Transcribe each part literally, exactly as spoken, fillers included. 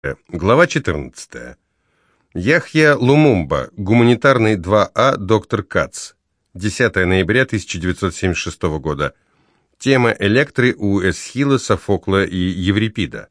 Глава четырнадцатая. Яхья Лумумба, гуманитарный два А, доктор Кац. десятое ноября тысяча девятьсот семьдесят шестого года. Тема Электры у Эсхила, Софокла и Еврипида.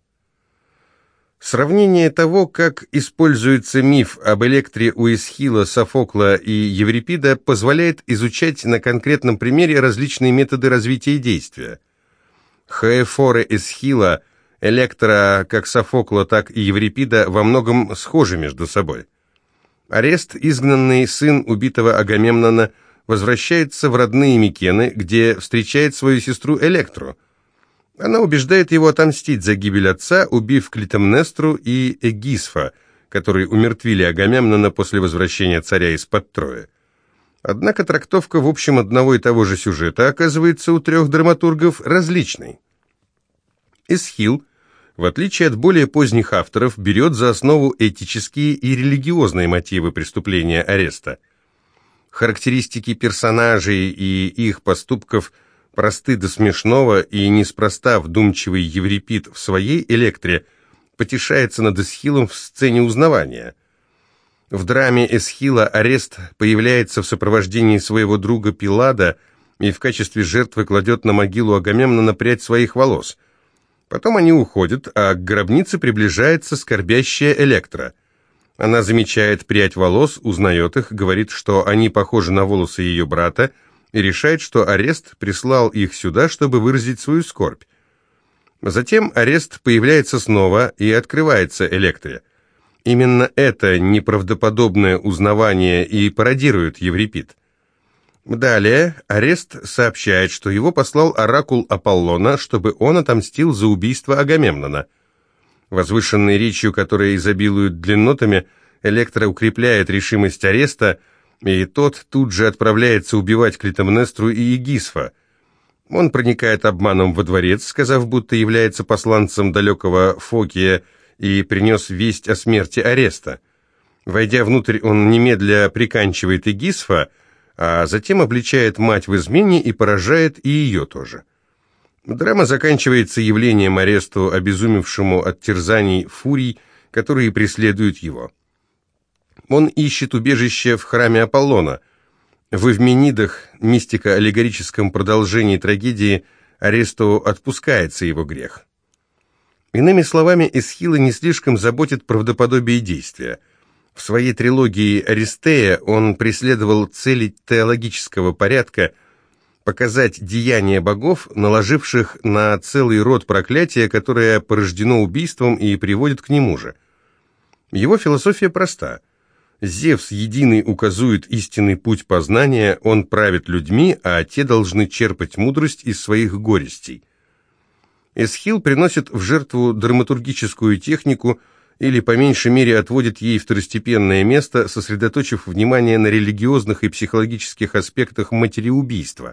Сравнение того, как используется миф об Электре у Эсхила, Софокла и Еврипида, позволяет изучать на конкретном примере различные методы развития действия. Хаэфоры Эсхила, Электра, как Софокла, так и Еврипида, во многом схожи между собой. Арест, изгнанный сын убитого Агамемнона, возвращается в родные Микены, где встречает свою сестру Электру. Она убеждает его отомстить за гибель отца, убив Клитемнестру и Эгисфа, которые умертвили Агамемнона после возвращения царя из-под Трои. Однако трактовка в общем одного и того же сюжета оказывается у трех драматургов различной. Эсхил, в отличие от более поздних авторов, берет за основу этические и религиозные мотивы преступления Ареста. Характеристики персонажей и их поступков просты до смешного, и неспроста вдумчивый Еврипид в своей Электре потешается над Эсхилом в сцене узнавания. В драме Эсхила Арест появляется в сопровождении своего друга Пилада и в качестве жертвы кладет на могилу Агамемнона прядь своих волос. Потом они уходят, а к гробнице приближается скорбящая Электра. Она замечает прядь волос, узнает их, говорит, что они похожи на волосы ее брата, и решает, что Арест прислал их сюда, чтобы выразить свою скорбь. Затем Арест появляется снова и открывается Электре. Именно это неправдоподобное узнавание и пародирует Еврипид. Далее Арест сообщает, что его послал оракул Аполлона, чтобы он отомстил за убийство Агамемнона. Возвышенной речью, которая изобилует длиннотами, Электра укрепляет решимость Ареста, и тот тут же отправляется убивать Клитемнестру и Эгисфа. Он проникает обманом во дворец, сказав, будто является посланцем далекого Фокия, и принес весть о смерти Ареста. Войдя внутрь, он немедля приканчивает Эгисфа, а затем обличает мать в измене и поражает и ее тоже. Драма заканчивается явлением Аресту, обезумевшему от терзаний фурий, которые преследуют его. Он ищет убежище в храме Аполлона. В Эвменидах, мистико-аллегорическом продолжении трагедии, Аресту отпускается его грех. Иными словами, Эсхила не слишком заботит правдоподобие действия. В своей трилогии «Аристея» он преследовал цели теологического порядка, показать деяния богов, наложивших на целый род проклятия, которое порождено убийством и приводит к нему же. Его философия проста. Зевс единый указует истинный путь познания, он правит людьми, а те должны черпать мудрость из своих горестей. Эсхил приносит в жертву драматургическую технику или, по меньшей мере, отводит ей второстепенное место, сосредоточив внимание на религиозных и психологических аспектах материубийства.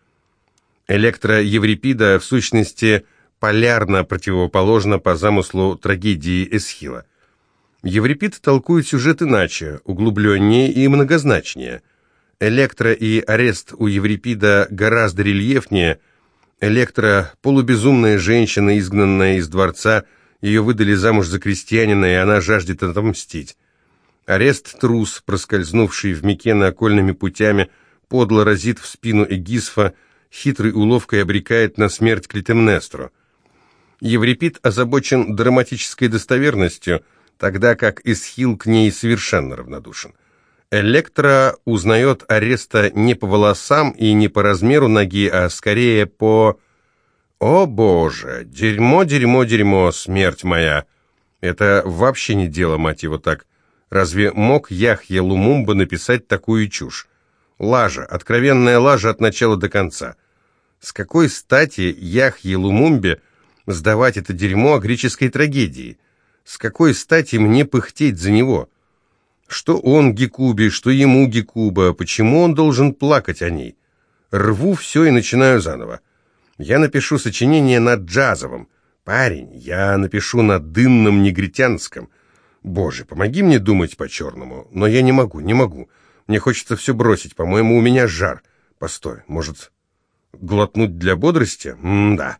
Электра Еврипида, в сущности, полярно противоположна по замыслу трагедии Эсхила. Еврипид толкует сюжет иначе, углубленнее и многозначнее. Электра и Арест у Еврипида гораздо рельефнее. Электра – полубезумная женщина, изгнанная из дворца, ее выдали замуж за крестьянина, и она жаждет отомстить. Арест – трус, проскользнувший в Микены окольными путями, подло разит в спину Эгисфа, хитрой уловкой обрекает на смерть Клитемнестру. Еврипид озабочен драматической достоверностью, тогда как Эсхил к ней совершенно равнодушен. Электра узнает Ареста не по волосам и не по размеру ноги, а скорее по... «О, Боже! Дерьмо, дерьмо, дерьмо, смерть моя!» Это вообще не дело, мать его, так. Разве мог Яхья Лумумба написать такую чушь? Лажа, откровенная лажа от начала до конца. С какой стати Яхье Лумумбе сдавать это дерьмо о греческой трагедии? С какой стати мне пыхтеть за него? Что он Гекубе, что ему Гекуба, почему он должен плакать о ней? Рву все и начинаю заново. Я напишу сочинение на джазовом. Парень, я напишу на дынном негритянском. Боже, помоги мне думать по-черному. Но я не могу, не могу. Мне хочется все бросить, по-моему, у меня жар. Постой, может, глотнуть для бодрости? М-да.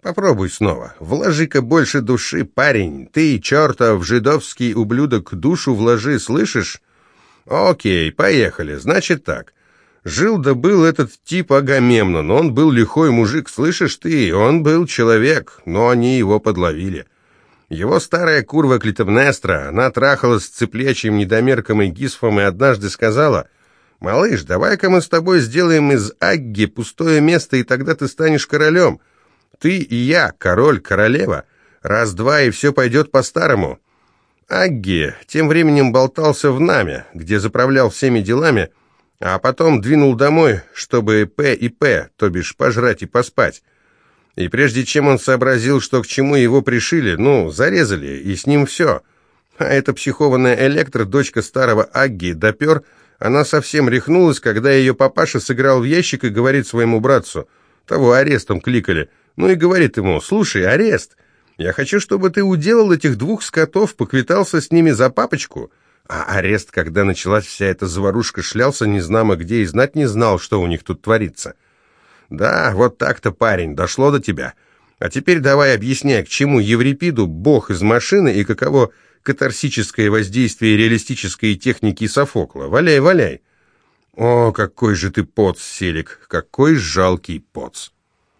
Попробуй снова. Вложи-ка больше души, парень. Ты, чертов жидовский ублюдок, душу вложи, слышишь? Окей, поехали. Значит так. Жил да был этот тип Агамемнон. Он был лихой мужик, слышишь ты? Он был человек, но они его подловили. Его старая курва Клитемнестра, она трахалась с цыплячьим недомерком и Гисфом и однажды сказала: «Малыш, давай-ка мы с тобой сделаем из Агги пустое место, и тогда ты станешь королем. Ты и я, король, королева. Раз-два, и все пойдет по-старому». Агги тем временем болтался в Наме, где заправлял всеми делами, а потом двинул домой, чтобы П и П, то бишь пожрать и поспать. И прежде чем он сообразил, что к чему его пришили, ну, зарезали, и с ним все. А эта психованная Электра, дочка старого Агги, допер, она совсем рехнулась, когда ее папаша сыграл в ящик и говорит своему братцу, того арестом кликали, ну и говорит ему: «Слушай, арест, я хочу, чтобы ты уделал этих двух скотов, поквитался с ними за папочку». А арест, когда началась вся эта заварушка, шлялся незнамо где и знать не знал, что у них тут творится. Да, вот так-то, парень, дошло до тебя. А теперь давай объясняй, к чему Еврипиду бог из машины и каково катарсическое воздействие реалистической техники Софокла. Валяй, валяй. О, какой же ты поц, Селик, какой жалкий поц.